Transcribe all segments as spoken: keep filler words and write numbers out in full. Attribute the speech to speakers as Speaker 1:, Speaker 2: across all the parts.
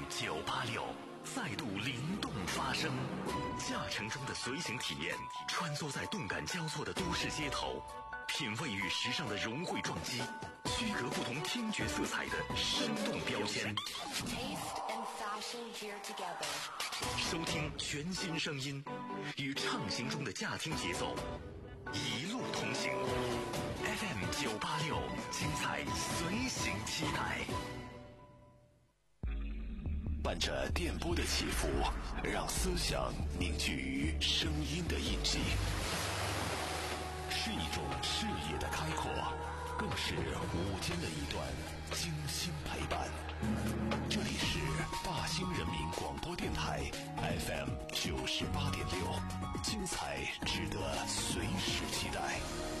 Speaker 1: 九八六再度灵动发声，驾乘中的随行体验，穿梭在动感交错的都市街头，品味与时尚的融汇撞击，区隔不同听觉色彩的生动标签。收听全新声音，与畅行中的驾听节奏，一路同行。F M 九八六，精彩随行期待。伴着电波的起伏，让思想凝聚于声音的印记，是一种视野的开阔，更是午间的一段精心陪伴。这里是大兴人民广播电台 F M 九十八点六，精彩值得随时期待。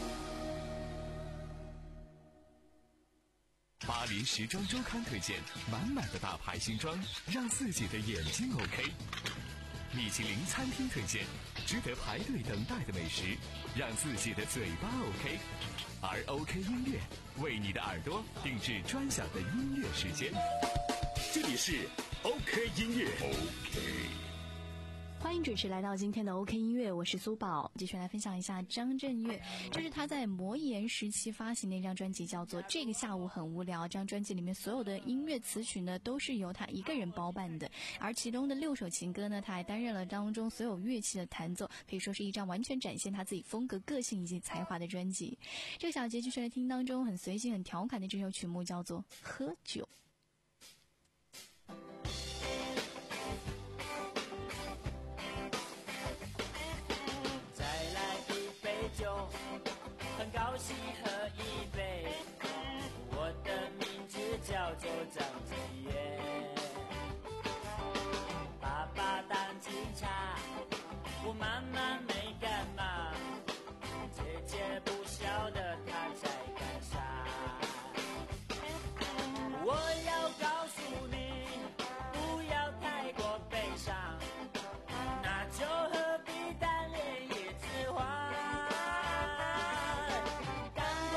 Speaker 2: 巴黎时装周刊推荐满满的大牌新装，让自己的眼睛 OK。米其林餐厅推荐值得排队等待的美食，让自己的嘴巴 OK。而 OK 音乐为你的耳朵定制专享的音乐时间。这里是 OK 音乐 OK。
Speaker 3: 欢迎准时来到今天的 OK 音乐，我是苏宝，继续来分享一下张震岳。这是他在魔岩时期发行的一张专辑，叫做《这个下午很无聊》。这张专辑里面所有的音乐词曲呢，都是由他一个人包办的，而其中的六首情歌呢，他还担任了当中所有乐器的弹奏，可以说是一张完全展现他自己风格、个性以及才华的专辑。这个小节继续来听当中很随性、很调侃的这首曲目，叫做《喝酒》。
Speaker 4: 酒，很高兴喝一杯。我的名字叫做张震岳，爸爸当警察，我妈妈没干嘛，姐姐不晓得她在干啥。我要告诉你，不要太过悲伤，那就何必单恋叶子花。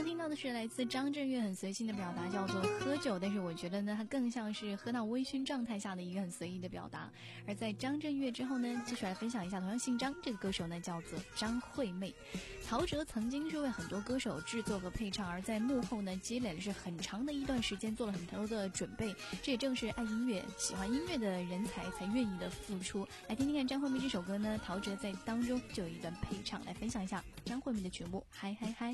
Speaker 3: 刚听到的是来自张震岳很随性的表达，叫做喝酒，但是我觉得呢，它更像是喝到微醺状态下的一个很随意的表达。而在张震岳之后呢，继续来分享一下同样姓张这个歌手呢，叫做张惠妹。陶喆曾经是为很多歌手制作和配唱，而在幕后呢，积累了是很长的一段时间，做了很多的准备。这也正是爱音乐、喜欢音乐的人才才愿意的付出。来听听看张惠妹这首歌呢，陶喆在当中就有一段配唱，来分享一下张惠妹的曲目《嗨嗨嗨》。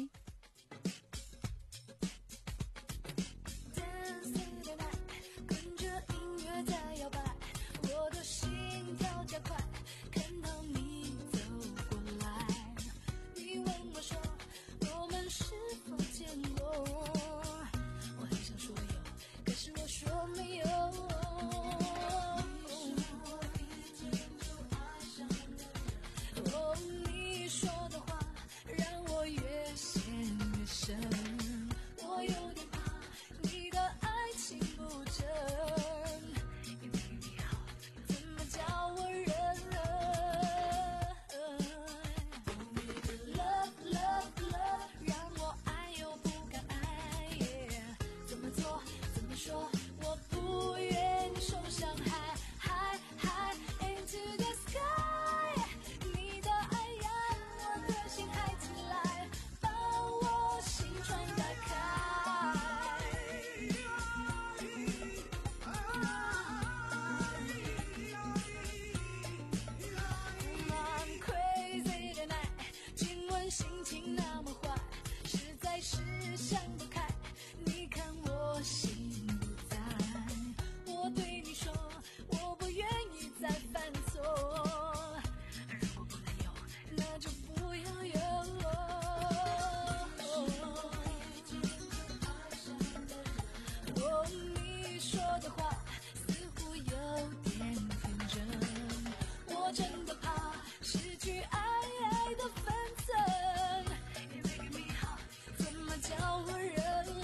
Speaker 5: 跟着音乐在摇摆，我的心跳加快，看到你走过来，你问我说我们是否见过，我很想说有，可是我说没有。哦，你说的话让我越陷越深，我有点怕你的爱情不真，因为你好，怎么叫我忍？Love love love， 让我爱又不敢爱， yeah， 怎么做怎么说，我不愿受伤害。High high into the sky， 你的爱让我的心嗨起来，把我心窗打开。I'm crazy tonight， 今晚心情那么坏，实在是想不开。你看我心不在，我对你说，我不愿意再犯错。如果不能有，那就不要有。哦，你说的话似乎有点天真，我真的怕失去爱爱的分寸，因为你好，怎么叫我忍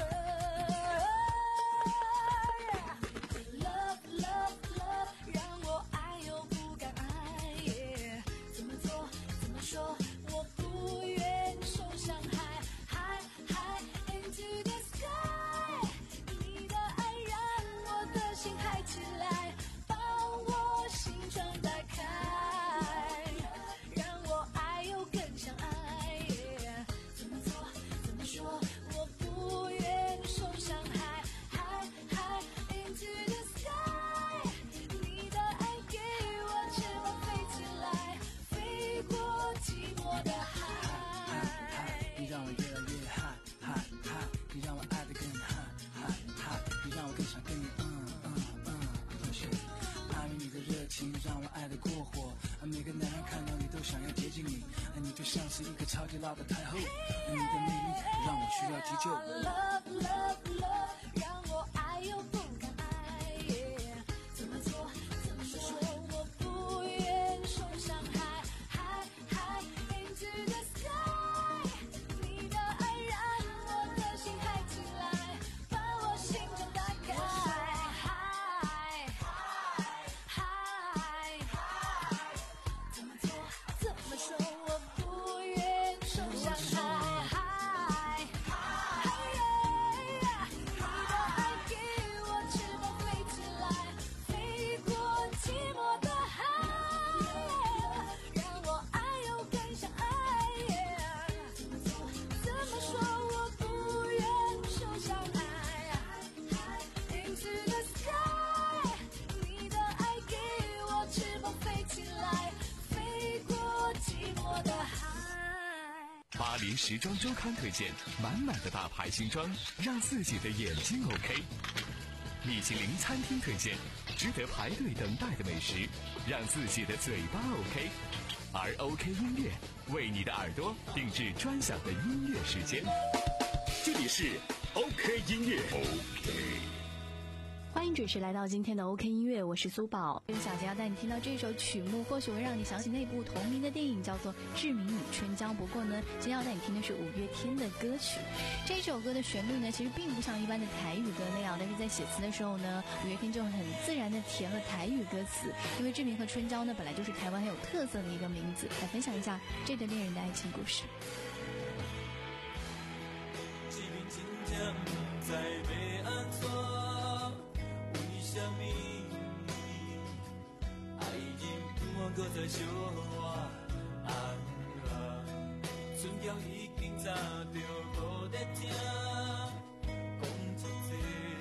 Speaker 5: ？Love love love， 让我爱又不敢爱， yeah， 怎么做怎么说，我不愿受伤害。High high into the sky， 你的爱让我的心嗨起来，把我心窗打开，让我爱又更想爱， yeah， 怎么做怎么说，我不愿受伤害。High high into the sky， 你的爱给我翅膀飞起来，飞过寂寞的海。
Speaker 6: 你让我越来越嗨嗨嗨，你让我爱得更嗨嗨嗨，你让我更想跟你嗯嗯嗯热血，爱你的热情让我爱得过火，每个男人看到你都想要接近你，你就像是一个超级辣的太后，你的魅力让我需要急救。
Speaker 5: Love love love， 让我爱又不敢爱， yeah， 怎么做怎么说，我不愿受伤害。High high into the sky， 你的爱让我的心嗨起来，把我心窗打开。High high high， 怎么做怎么说，我不愿受伤害。High high， 你的爱给我翅膀飞起来，飞过寂寞的海，让我爱又更想爱， yeah， 怎么做怎么说，我不愿受伤害。Into the sky， 你的爱给我翅膀飞起来，飞过寂寞的海。
Speaker 2: 巴黎时装周刊推荐满满的大牌新装，让自己的眼睛 OK。米其林餐厅推荐值得排队等待的美食，让自己的嘴巴 OK。而 OK 音乐为你的耳朵定制专享的音乐时间。这里是 OK 音乐 OK。
Speaker 3: 欢迎准时来到今天的 OK 音乐，我是苏宝。小杰要带你听到这首曲目，或许会让你想起那部同名的电影，叫做《志明与春娇》。不过呢，今天要带你听的是五月天的歌曲。这首歌的旋律呢，其实并不像一般的台语歌那样，但是在写词的时候呢，五月天就很自然的填了台语歌词。因为志明和春娇呢，本来就是台湾很有特色的一个名字，来分享一下这对恋人的爱情故事。
Speaker 4: 志
Speaker 6: 搁再相活。啊啊，船桥已经早就无在听，讲一切，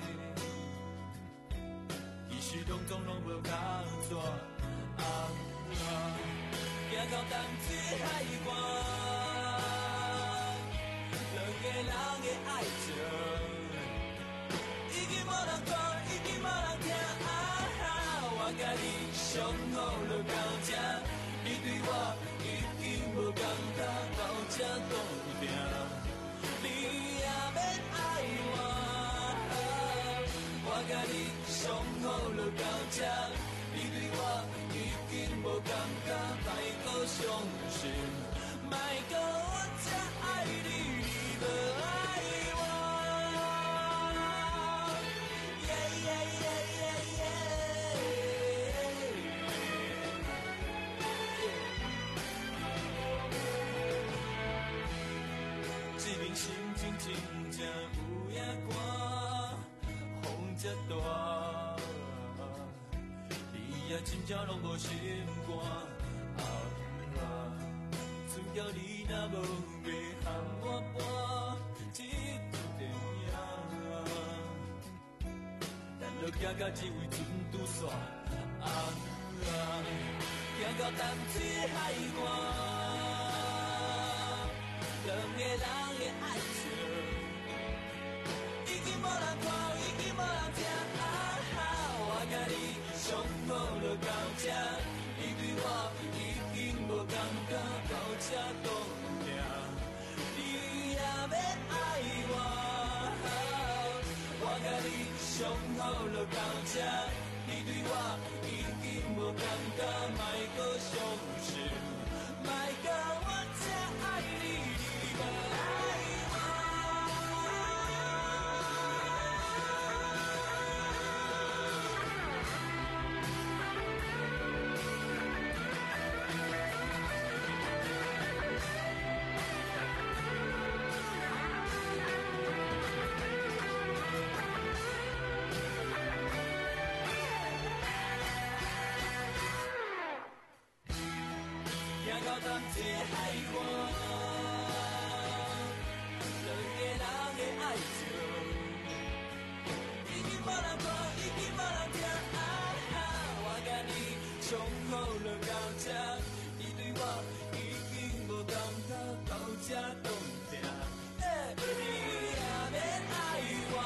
Speaker 6: 其实拢总拢无共纸。啊啊，行到淡水海岸，两个人的爱情，已经无人看，已经无人听。啊啊，我甲你相好就到这，你对我已经无感觉，到这冻定，你也免爱我。我甲你相好就到这，你对我已经无感觉，莫搁伤心，莫搁我这爱你，你无爱我。Yeah, yeah, yeah, yeah, yeah. 这边心情真正有影寒，风这大，你也真正拢无心肝。啊啊，船桥你若无要和我搬这出电影，咱就行到这位船拄煞。啊啊，行到淡水海岸，两个人的爱情，已经无人看，已经无人听。啊啊，我甲你相好就到这，你对我已经无感觉，到这冻定，你也免爱我。我甲你相好就到这，你对我已经无感觉，莫搁伤心，莫搁我这爱你，你无爱我。行到淡水海岸，两个人的爱情，已经无人看，已经无人听。啊啊，我甲你相好就到这，你对我已经无感觉，到这冻定，欸，你也免爱我。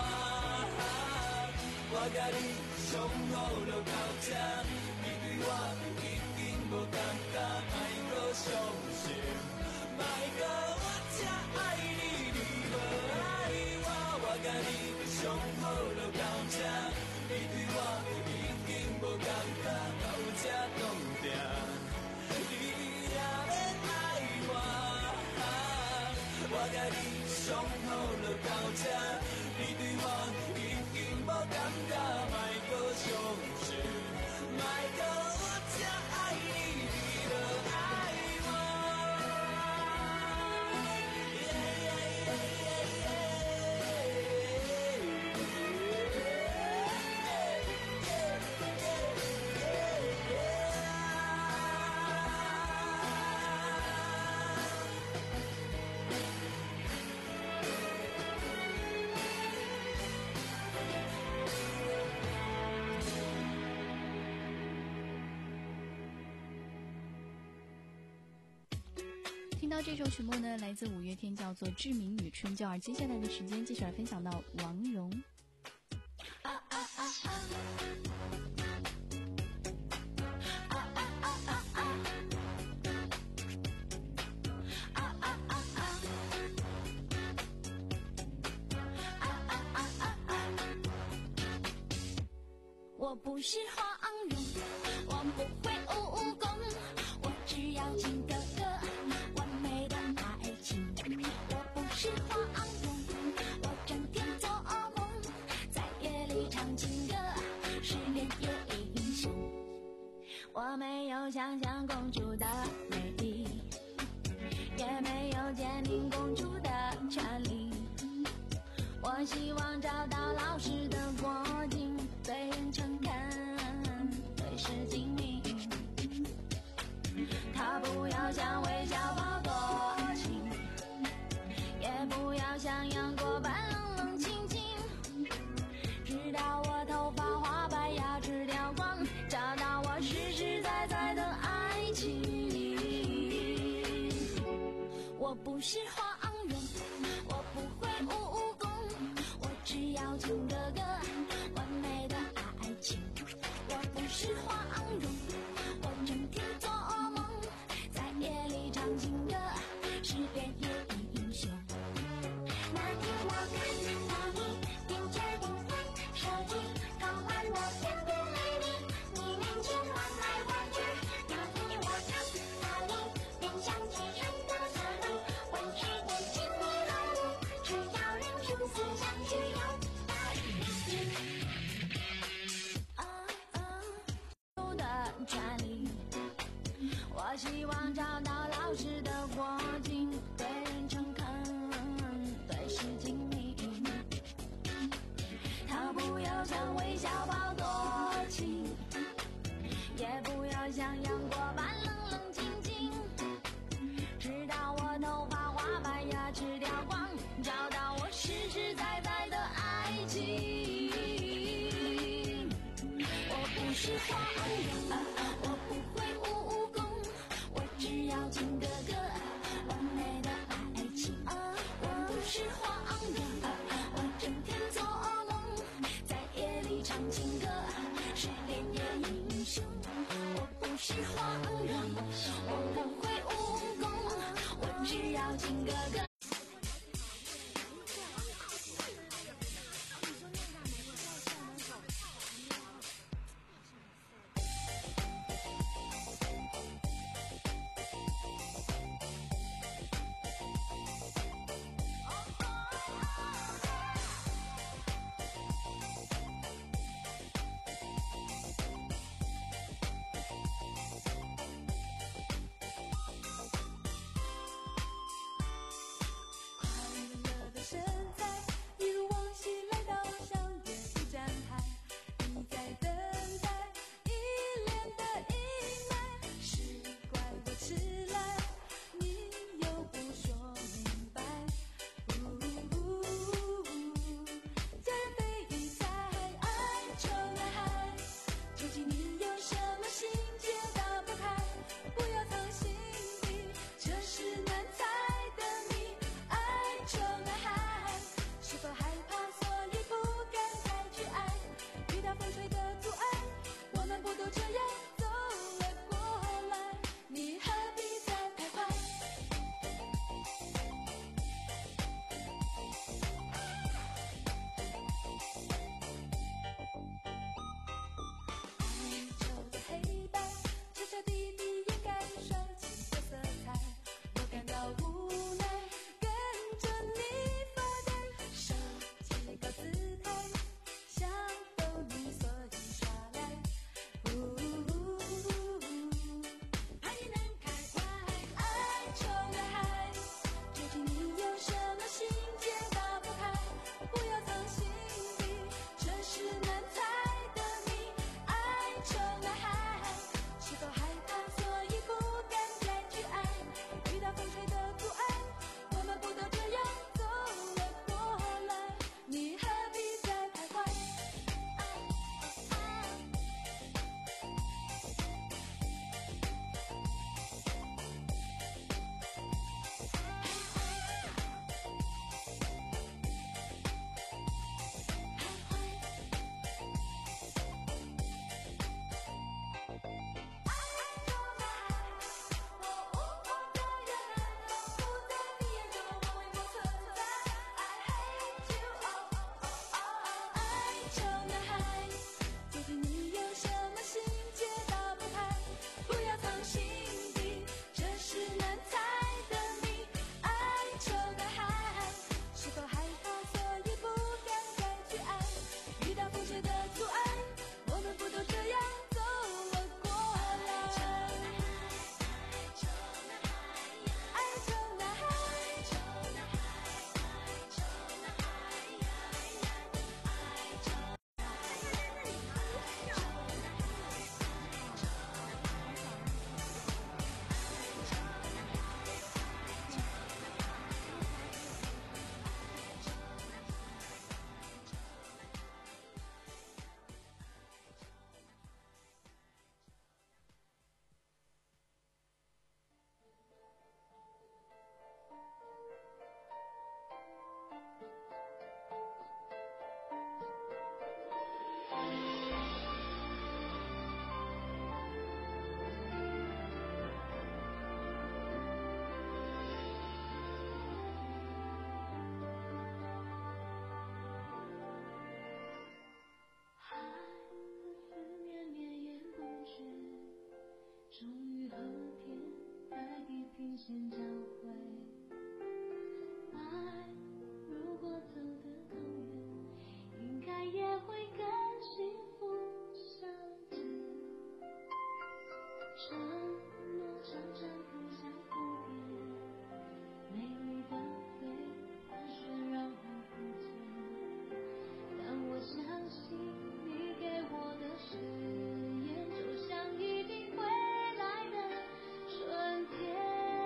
Speaker 6: 我甲你相好就到这，你对我已经无感觉，莫搁伤心，莫搁我这爱你，你无爱我。我甲你相好就到这，你对我已经无感觉，到这冻定，你也免爱我。我甲你相好就到这，你对我已经无感觉，莫搁伤心，莫搁我这爱你，你无爱我。Yeah, yeah, yeah, yeah, yeah.
Speaker 3: 听到这首曲目呢，来自五月天，叫做《志明与春娇儿》。接下来的时间，继续来分享到王蓉。
Speaker 5: 我不是黄蓉，我不会武功，我只要情歌歌，完美的爱情。我不是黄蓉，我整天做梦，在夜里唱情歌，失恋也英雄。我没有想象公主的美丽，也没有坚定公主的权利。我希望找到老实的国境，对人诚恳，对事精明。 不要像杨过般冷冷清清，直到我头发花白，牙齿掉光，找到我实实在在的爱情。我不是黄蓉，我不会武功，我只要情哥哥完美的爱情。我不是黄蓉，我整天做梦，在夜里唱情歌，是遍野英雄。那天我看到你踮着踮翻手机，搞完我偏偏爱你，你面前玩来玩去。那天我看到你便想起山的思路，问世间情迷何物，只要人生思想只有大一次。啊啊，有的权利，我希望找到老实的国境，对人诚恳，对事精明。他不要像韦小宝多情，也不要像杨过般冷冷清清，直到我头发花白，牙齿掉光，找到我实实在在的爱情。我不是黄蓉，我不会武功，我只要情哥哥完美的爱情。我不是黄蓉，我整天做梦，在夜里唱情歌，是遍野英雄。我不是黄蓉，我不会武功，我只要情哥哥。 先教会，爱如果走得更远，应该也会更幸福相见。承诺常常更像蝴蝶，美丽的飞，盘旋然后不见。但我相信你给我的誓言，就像一定会来的春天。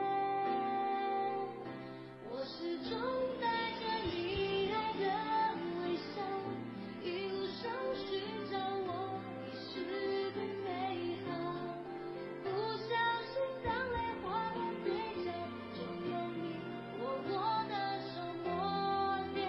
Speaker 5: 我始终带着你爱的微笑，一路上寻找我遗失的美好。不小心当泪划过嘴角，就用你握我的手抹掉。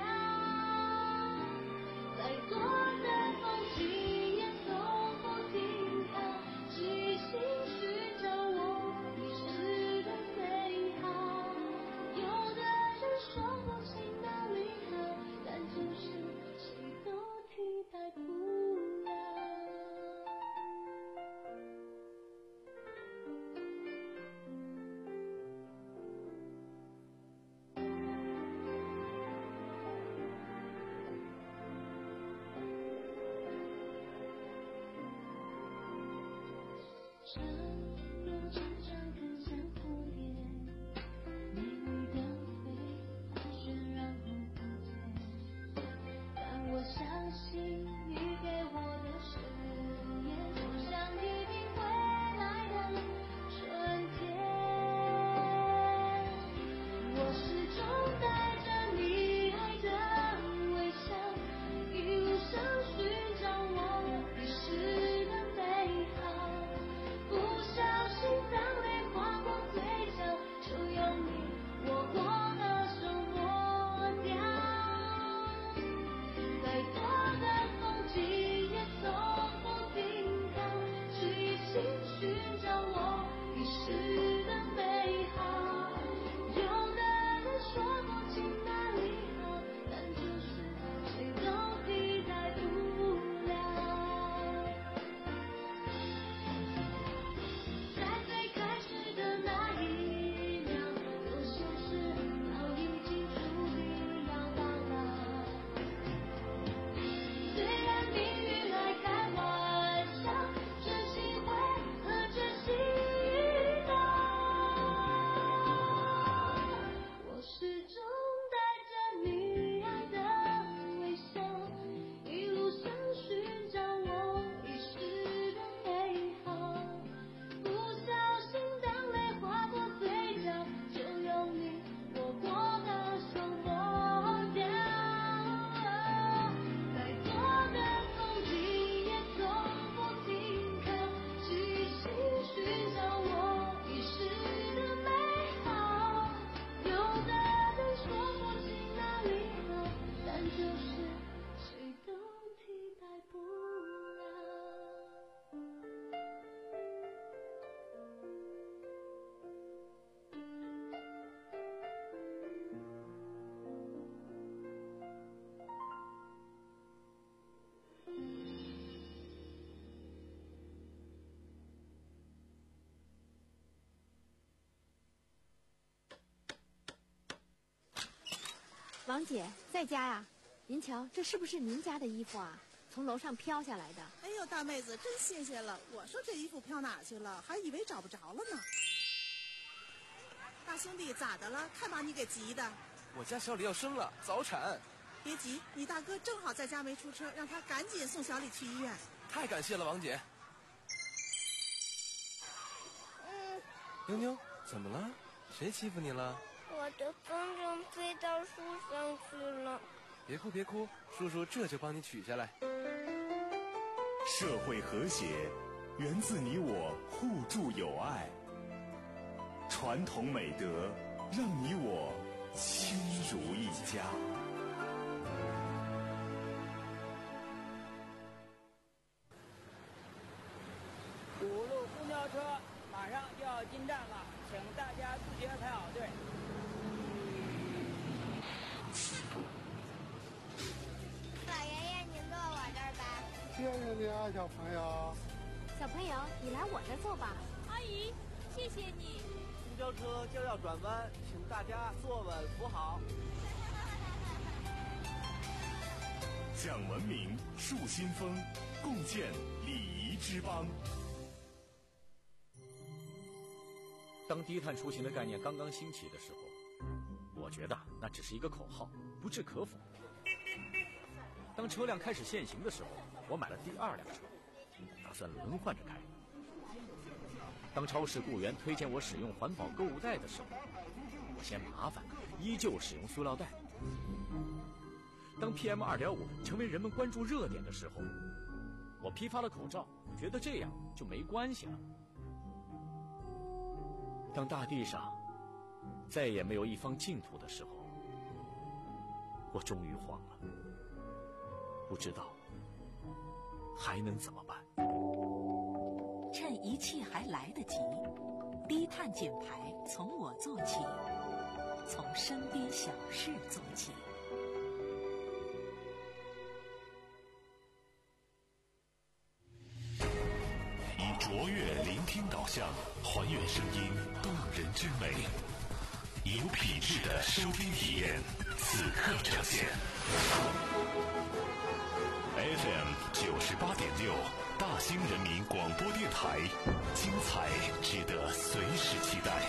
Speaker 5: 再多的风景也从不停靠，细心寻找我遗失的美好。有的人说过情到离合，但就是谁都替代不了。承诺常常更像蝴蝶，美丽的飞，盘旋然后不见。但我相信你给我的誓言，就像一定会来的春天。我始终带着你爱的微笑，一路上寻找我遗失的美好。不小心当泪划过嘴角，就用你握过的手抹掉。再多的风景也从不停靠，细心寻找我遗失的美好。有的人说过情难离合，但就是谁都替代不了。在最开始的那一秒，有些事早已经注定要到老。虽然命运爱开玩笑，真心会和真心遇到。我始终带着你爱的微笑，一路上寻找我遗失的美好。不小心当泪划过嘴角，就用你握过的手抹掉。再多的风景也从不停靠，细心寻找我遗失的美好。有的人说过情难离合，但就是谁都替代不了。
Speaker 7: 王姐在家呀？您瞧，这是不是您家的衣服啊？从楼上飘下来的。
Speaker 8: 哎呦，大妹子真新鲜了！我说这衣服飘哪去了，还以为找不着了呢。大兄弟咋的了？看把你给急的。
Speaker 9: 我家小李要生了，早产。
Speaker 8: 别急，你大哥正好在家没出车，让他赶紧送小李去医院。
Speaker 9: 太感谢了，王姐。
Speaker 10: 嗯，
Speaker 9: 妞妞，怎么了？谁欺负你了？
Speaker 10: 我的风筝飞到树上去了。
Speaker 9: 别哭别哭，叔叔这就帮你取下来。
Speaker 1: 社会和谐源自你我互助友爱，传统美德让你我亲如一家。
Speaker 11: 五路公交车马上就要进站了，请大家自觉排好队。
Speaker 10: 老爷爷，您坐我这儿吧。
Speaker 12: 谢谢你啊，小朋友。
Speaker 7: 小朋友，你来我这儿坐吧。
Speaker 13: 阿姨，谢谢你。
Speaker 11: 公
Speaker 12: 交车就要转弯，请大家坐稳扶好。
Speaker 1: 讲文明，树新风，共建礼仪之邦。
Speaker 13: 当低碳出行的概念刚刚兴起的时候，我觉得那只是一个口号，不置可否。当车辆开始限行的时候，我买了第二辆车，打算轮换着开。当超市雇员推荐我使用环保购物袋的时候，我嫌麻烦，依旧使用塑料袋。当 P M 二点五 成为人们关注热点的时候，我批发了口罩，觉得这样就没关系了。当大地上再也没有一方净土的时候，我终于慌了，不知道还能怎么办。
Speaker 14: 趁一切还来得及，低碳减排从我做起，从身边小事做起。
Speaker 1: 以卓越聆听导向，还原声音动人之美，有品质的收听体验，此刻呈现。F M 九十八点六，大兴人民广播电台，精彩值得随时期待。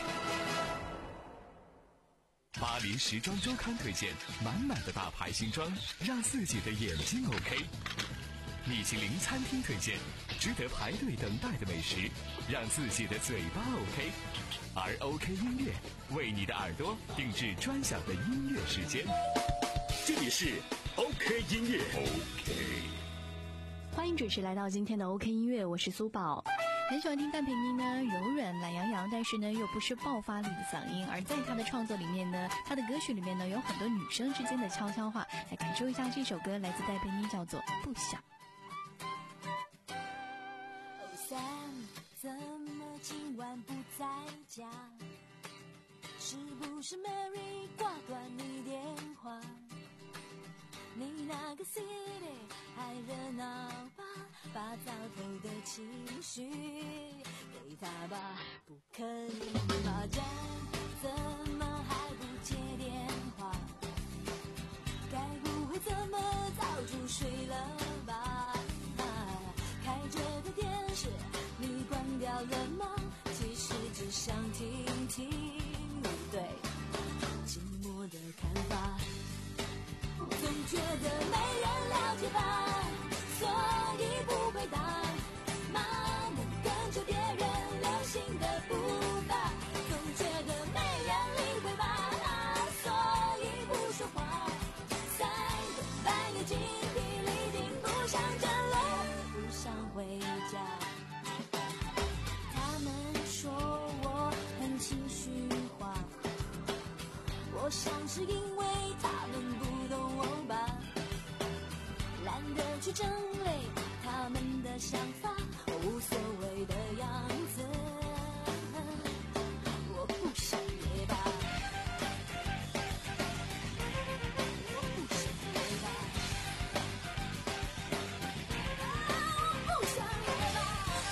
Speaker 2: 巴黎时装周刊推荐满满的大牌新装，让自己的眼睛 OK。米其林餐厅推荐值得排队等待的美食，让自己的嘴巴 OK。而 OK 音乐为你的耳朵定制专享的音乐时间，这里是 OK 音乐。 OK，
Speaker 3: 欢迎准时来到今天的 OK 音乐，我是苏宝。很喜欢听戴佩妮呢，柔软懒洋洋，但是呢又不失爆发力的嗓音。而在她的创作里面呢，她的歌曲里面呢有很多女生之间的悄悄话。来感受一下这首歌，来自戴佩妮，叫做《不想》。
Speaker 5: 怎么今晚不在家？是不是 Mary 挂断你电话？你那个 city 还热闹吧？把早头的情绪给他吧，不肯发展，怎么还不接电话？该不会怎么早就睡了吧？啊，开着的电视你关掉了吗？其实只想听听你对寂寞的看法。总觉得没人了解吧，所以不回答，麻木跟着别人流行的步伐。总觉得没人理会吧，所以不说话。三更半夜精疲力尽，不想站了，不想回家。他们说我很情绪化，我想是因为他们不懂我吧，懒得去整理他们的想法，无所谓的样子，我不想也罢，我不想也罢，我不想也罢。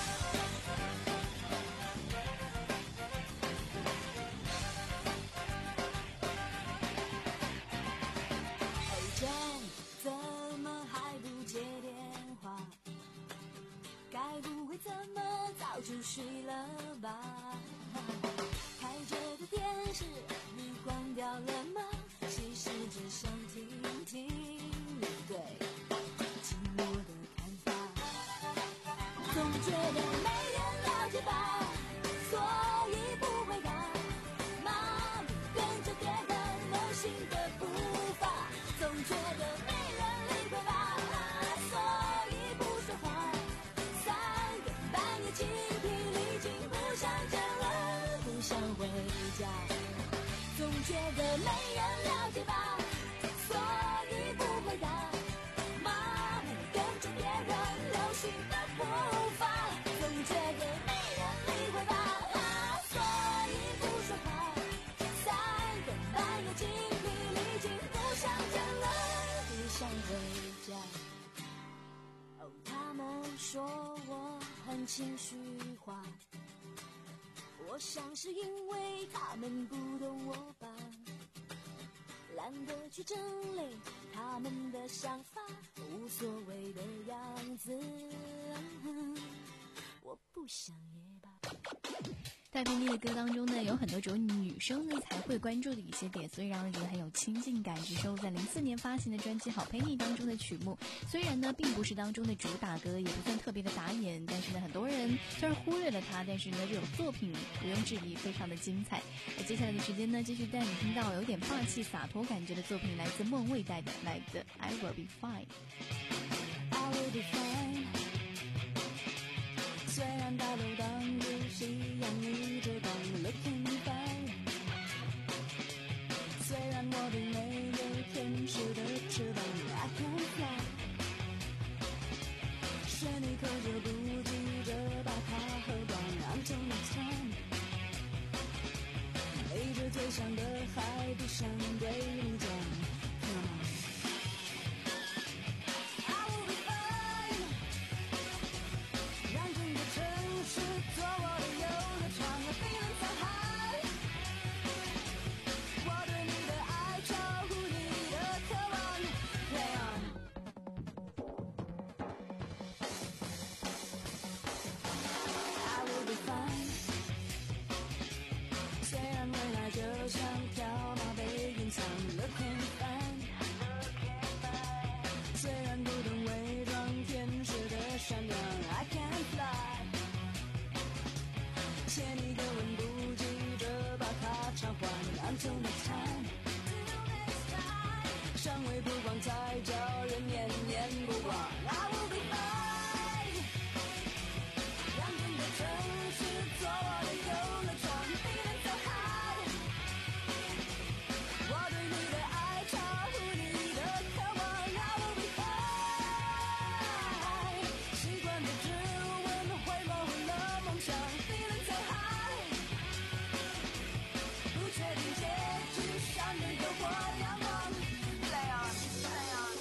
Speaker 5: 怎么还不接电话？该不会怎么早就睡了吧？开着的电视你关掉了吗？其实只想听听你对寂寞的看法。总觉得没人了解吧，所以不回答，麻木跟着别人流行的步伐。总觉得没人理会吧，所以不说话。三更半夜精疲力尽，不想站了，不想回家。总觉得没人了解吧，所以不回答，麻木跟着别人流行的步伐。总觉得没人理会吧，所以不说话。三更半夜精疲力尽，不想站了，不想回家。哦，他们说我很情绪化， 我想是因为他们不懂我吧，懒得去整理他们的想法，无所谓的样子，我不想也罢。
Speaker 3: 戴佩妮的歌当中呢，有很多只有女生呢才会关注的一些点，所以让人觉得很有亲近感。是收录在零四年发行的专辑《好佩妮》当中的曲目。虽然呢并不是当中的主打歌，也不算特别的打眼，但是呢很多人虽然忽略了它，但是呢这种作品毋庸置疑非常的精彩。那接下来的时间呢，继续带你听到有点霸气洒脱感觉的作品，来自孟蔚带来的 I Will Be Fine。I
Speaker 5: will be fine。虽然大楼挡住夕阳一直光 looking fine， 虽然我并没有天使的翅膀 I can fly， 是你可就不急着把它喝光 until next time， 一直最上的海不想对你讲 come on。Until next time， 尚未曝光才叫人念念不忘。I will be fine， 让整个城市做我的游乐场 ，Feeling so high， 我对你的爱超乎你的渴望。I will be fine， 习惯的质问会模糊了梦想 ，Feeling so high， 不确定。闪电诱惑阳光 Play on, play on。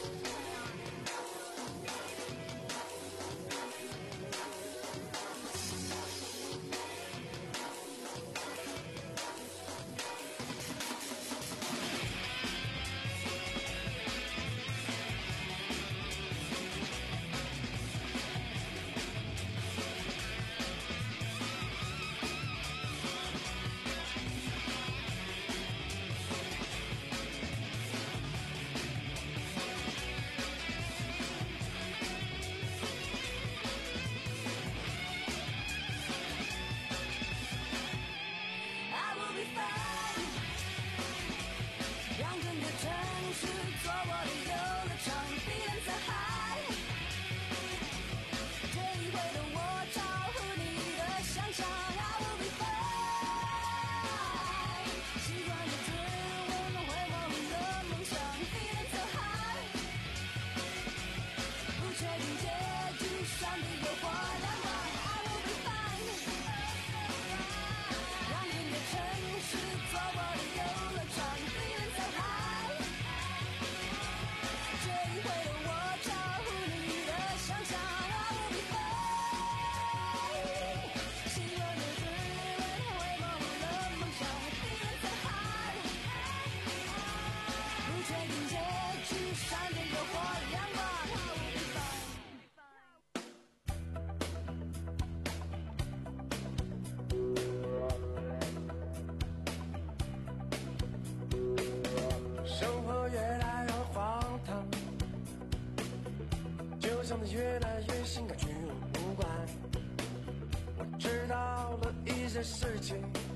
Speaker 15: 想得越来越心甘情愿无关，我知道了一些事情，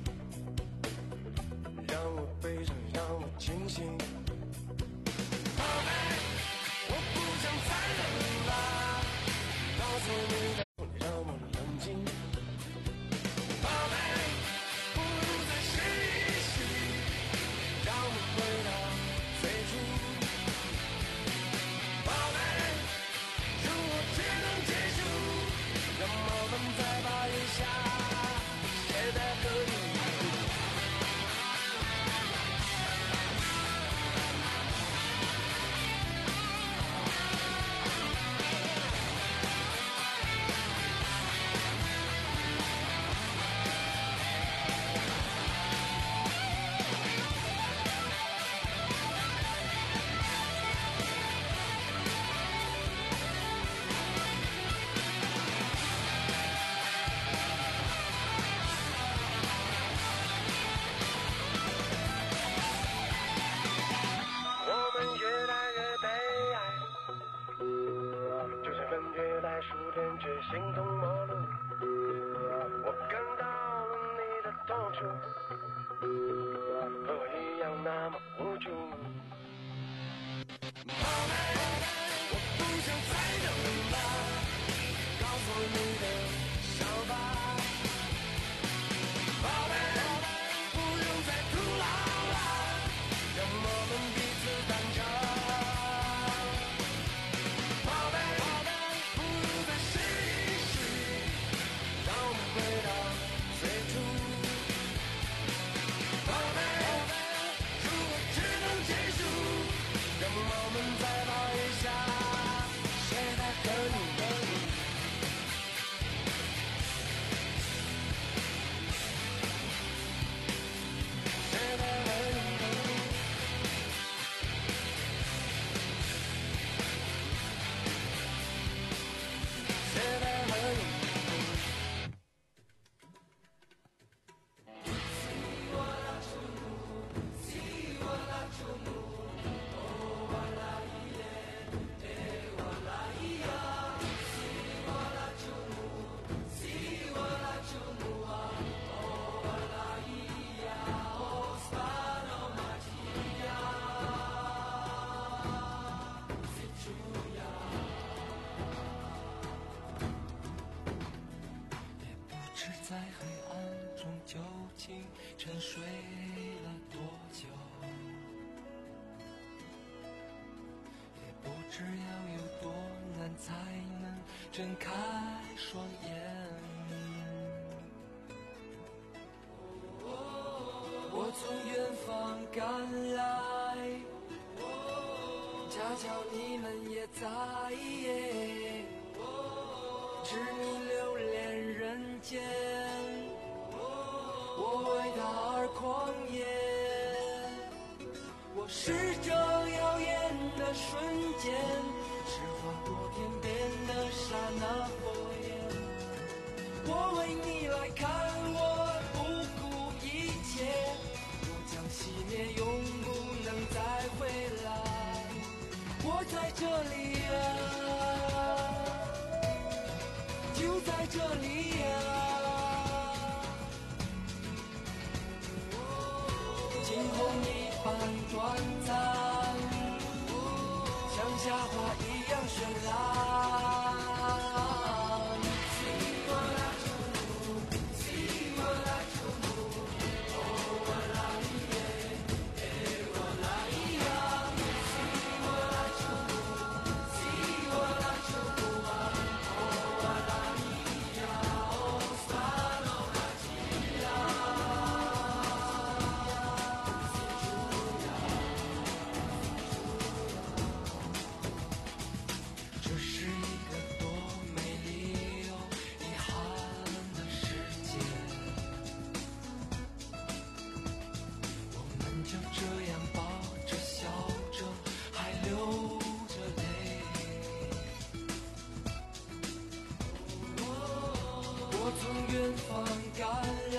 Speaker 15: 让我悲伤，让我清醒。宝贝，我不想再忍了，告诉你的你让我冷静。宝贝，不如再试一试，让我回到最初。宝贝，如果只能结束，那么我们再把余下写在歌里。 们在抱一下，谁在和你？谁在和你？谁在和你？在黑暗中究竟沉睡了多久，也不知要有多难才能睁开双眼。我从远方赶来，恰巧你们也在，知你留恋人间，我为他而狂野。我是这耀眼的瞬间，是划过天边的刹那火焰。我为你来看，我不顾一切，我将熄灭，永不能再回来。我在这里啊，就在这里啊，惊鸿一般短暂，像夏花一样绚烂。我从远方赶来，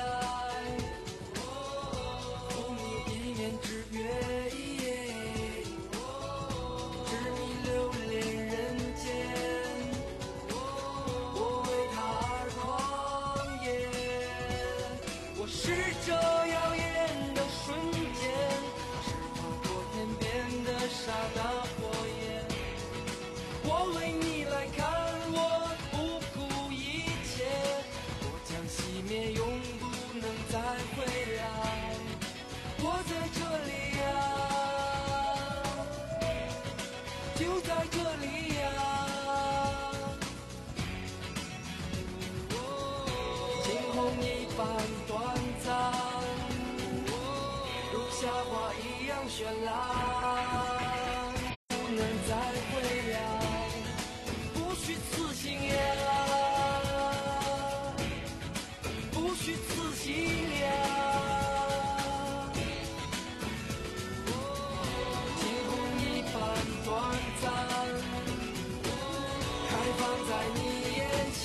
Speaker 15: 赴你一面之约，知你留恋人间，我为他而狂野。我是这耀眼的瞬间，是划过天边的刹那火焰。我为你来看，我不顾一切，熄灭，永不能再回来。我在这里啊，就在这里啊，惊鸿一般短暂，如夏花一样绚烂，不能再回来，不虚此行呀，不虚此行呀，惊鸿一般短暂，开放在你眼前。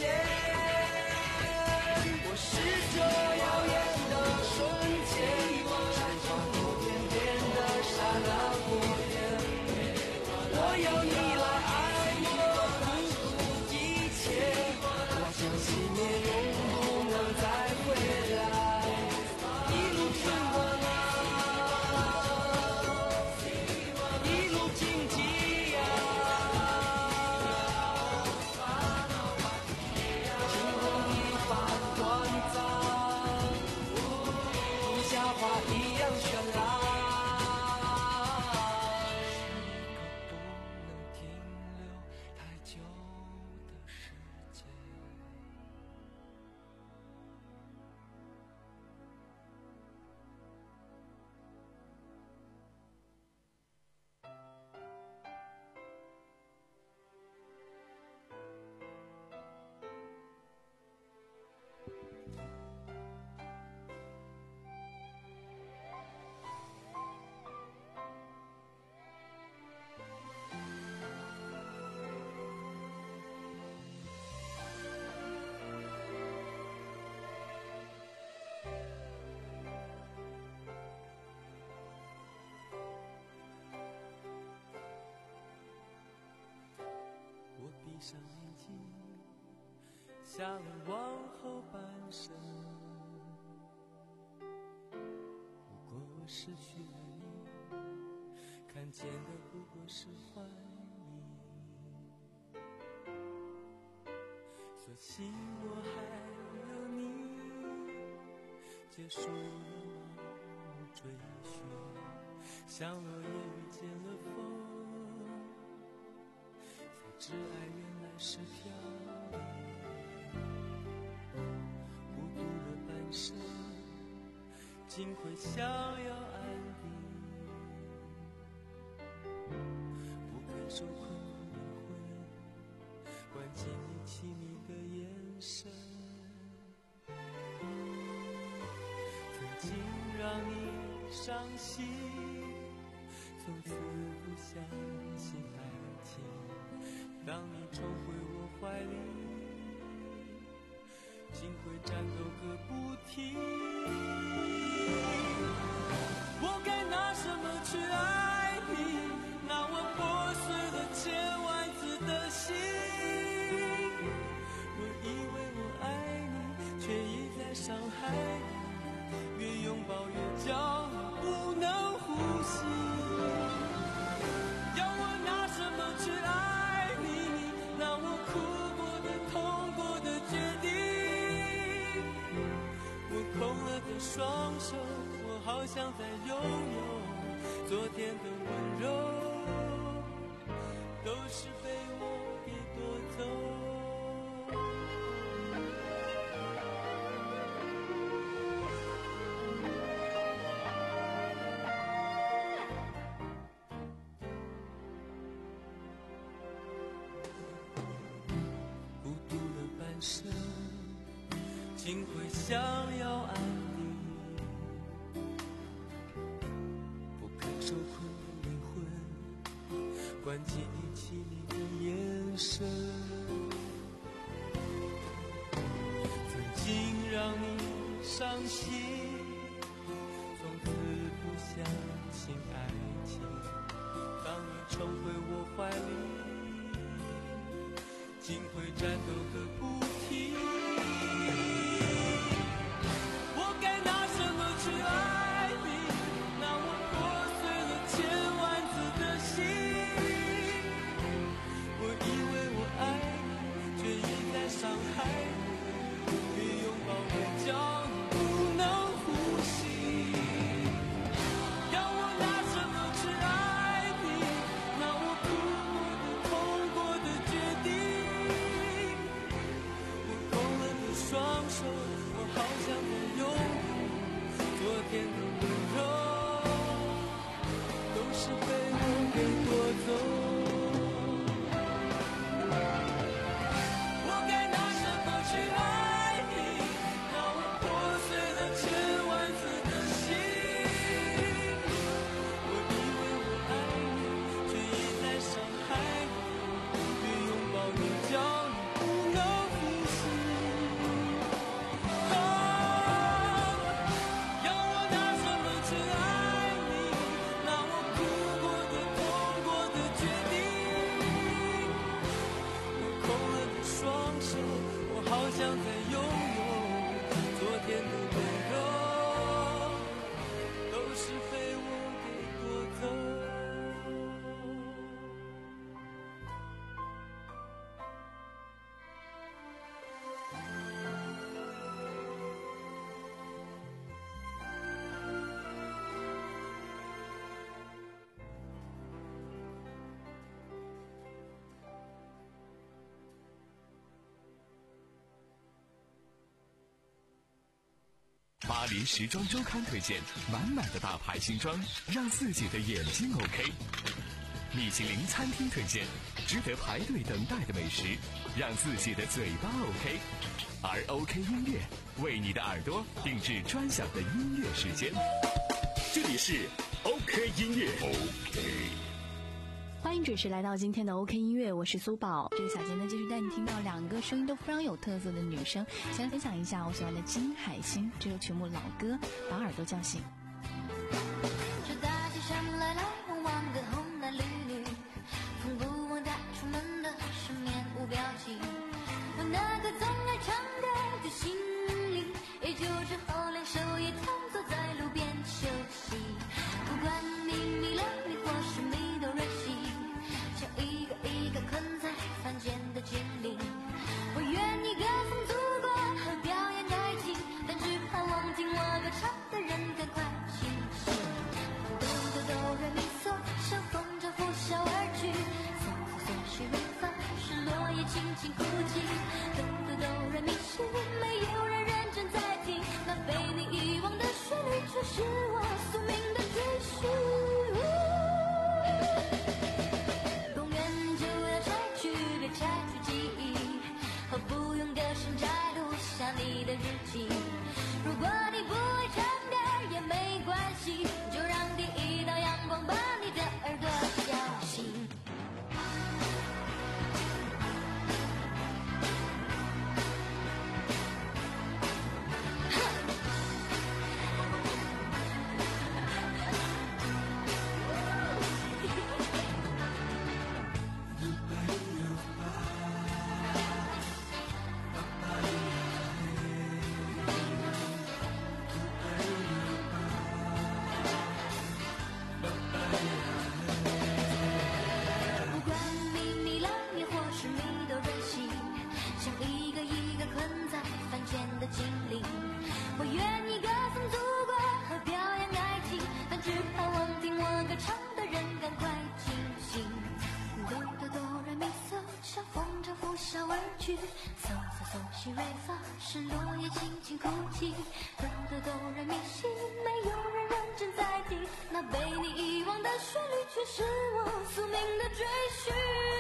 Speaker 15: 我是这耀眼的瞬间，是划过天边的刹那火焰。 上眼睛，下了往后半生。如果我失去了你，看见的不过是幻影。所幸我还有你，结束了盲目追寻，像落叶遇见了风，才知爱原来是飘零。孤独了半生，竟会想要安定，不肯受困的灵魂，关进你凄迷的眼神。曾经让你伤心，从此不相信爱情。当你重回我怀里，竟会战斗个不停。我该拿什么去爱你？那碗破碎了千万次的心。我以为我爱你，却一再伤害你，越拥抱越焦虑，不能呼吸。要我拿什么去爱你？那我哭过的、痛过的决定。我空了的双手，我好想再拥有昨天的温柔，都是被我给夺走。孤独了半生，竟会想要安定，不肯受困的灵魂，关进你凄厉的眼神。曾经让你伤心，从此不相信爱情。当你重回我怀里，竟会战斗个不停。我该拿什么去爱你？那我破碎了千万次的心。我以为我爱你，却一再伤害你，越拥抱越焦虑，不能呼吸。要我拿什么去爱你？那我哭过的、痛过的决定。我空了的双手，我好想再拥有昨天的温柔，都是被我给夺走。我该拿什么去爱你？那我破碎了千万次的心。我以为我爱你，却一再伤害你，越拥抱越焦虑，不能呼吸。啊，要我拿什么去爱你？那我哭过的、痛过的决定。我空了的双手，我好想再拥有昨天的温柔，都是被我给夺走。
Speaker 2: 巴黎时装周刊推荐满满的大牌新装，让自己的眼睛 OK。米其林餐厅推荐值得排队等待的美食，让自己的嘴巴 OK。而 OK 音乐为你的耳朵定制专享的音乐时间。这里是 OK 音乐 OK。
Speaker 3: 欢迎准时来到今天的 OK 音乐，我是苏宝。这个小节呢，继续带你听到两个声音都非常有特色的女生，先来分享一下我喜欢的金海心这首曲目老歌，把耳朵叫醒。
Speaker 5: 这大街上来来往往的红男绿女，从不忘带出门的是面无表也轻轻哭泣，哆哆哆来咪西，没有人认真在听，那被你遗忘的旋律却是我宿命的追寻。公园就要拆去，别拆去记忆，和不用歌声摘录下你的日记。如果你不会唱歌也没关系，就让第一道阳光把你的耳朵叫醒。嗦嗦嗦西瑞发，是落叶轻轻哭泣，哆哆哆来咪西，没有人认真在听，那被你遗忘的旋律却是我宿命的追寻。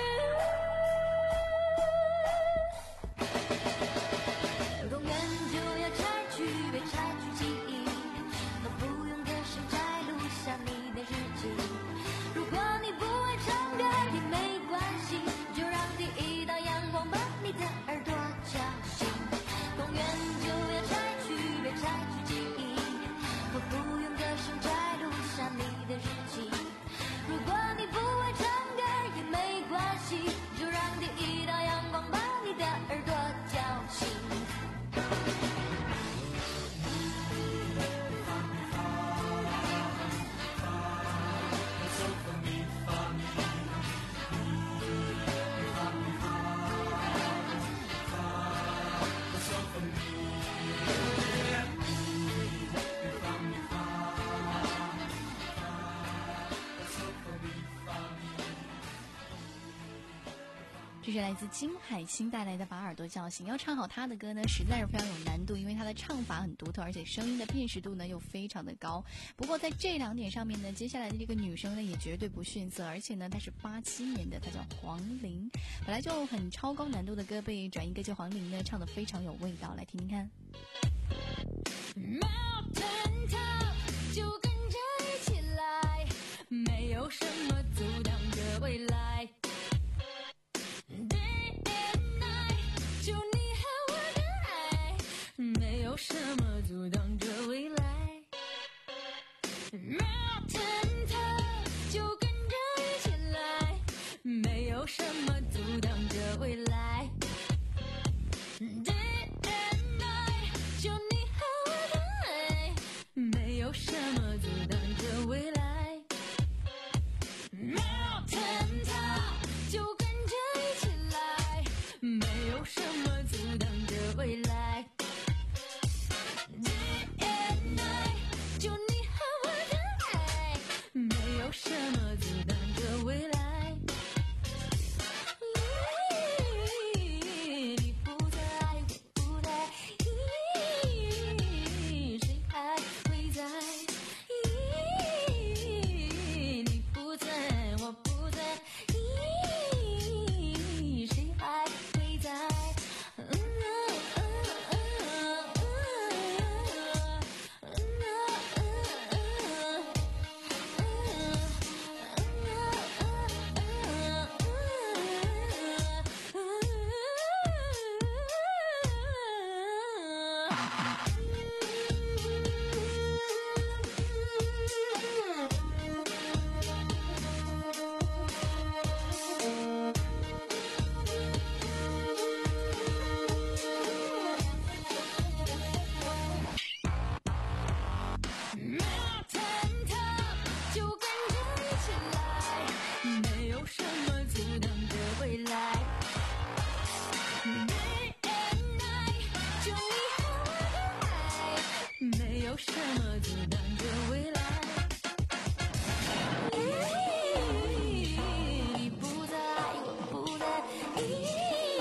Speaker 5: 公园就要拆去，别拆去记忆，和不用歌声摘录下你的日记。如果你不会唱歌也没关系，就让第一道阳光把你的耳朵叫醒。公园就要拆去，别拆去记忆，和不用歌声摘录下你的日记。如果你不会唱歌也没关系，就让第一道阳光把你的耳朵叫醒。
Speaker 3: 这是来自金海心带来的《把耳朵叫醒》。要唱好他的歌呢，实在是非常有难度，因为他的唱法很独特，而且声音的辨识度呢又非常的高。不过在这两点上面呢，接下来的这个女生呢也绝对不逊色，而且呢她是八七年的，她叫黄龄。本来就很超高难度的歌，被转移歌姬黄龄呢唱得非常有味道，来听听看。
Speaker 5: Mountain Top 就跟着一起来，没有什么阻挡着未来。Day and night 就你和我的爱，没有什么阻挡着未来。Mountain Top 就跟着一起来，没有什么阻挡着未来。Day and night 就你和我的爱，没有什么阻挡着未来。Mountain Top 就跟着一起来，没有什么阻挡着未来。Day and night 就你和我的爱，没有什么阻挡着未来。你不在，我不在，谁还会在？你不在，我不在，谁还会在？Mountain Top 就跟着一起来，没有什么阻挡着未来。Day and night 就你和我的爱，没有什么阻挡着未来。你不在，我不在，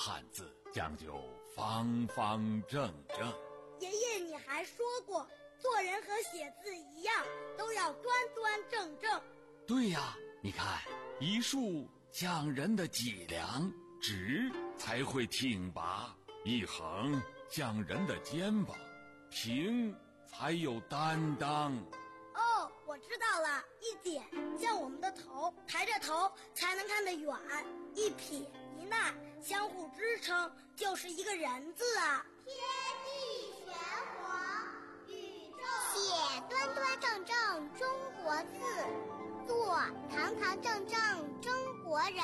Speaker 16: 汉字，讲究方方正正。
Speaker 17: 爷爷，你还说过，做人和写字一样，都要端端正正。
Speaker 16: 对呀，你看，一竖讲人的脊梁，直才会挺拔；一横讲人的肩膀，平才有担当。
Speaker 17: 哦，我知道了，一点像我们的头，抬着头才能看得远；一撇一捺相互支撑，就是一个人字啊。
Speaker 18: 天地玄黄，宇宙写端端正正中国字，做堂堂正正中国人。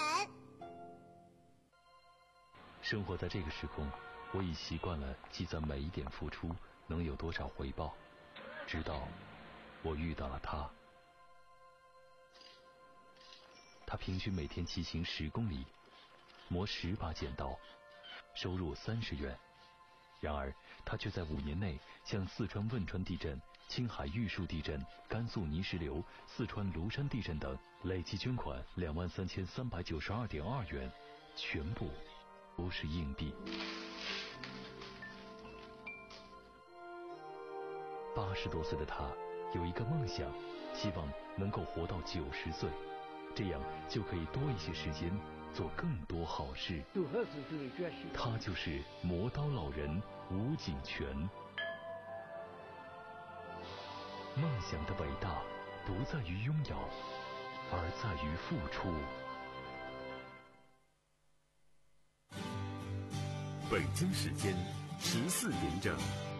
Speaker 19: 生活在这个时空，我已习惯了计算每一点付出能有多少回报，直到我遇到了他。他平均每天骑行十公里，磨十把剪刀，收入三十元。然而他却在五年内向四川汶川地震、青海玉树地震、甘肃泥石流、四川庐山地震等累计捐款两万三千三百九十二点二元，全部不是硬币。八十多岁的他有一个梦想，希望能够活到九十岁，这样就可以多一些时间做更多好事。他就是磨刀老人吴景全。梦想的伟大不在于拥有，而在于付出。
Speaker 2: 北京时间十四点整。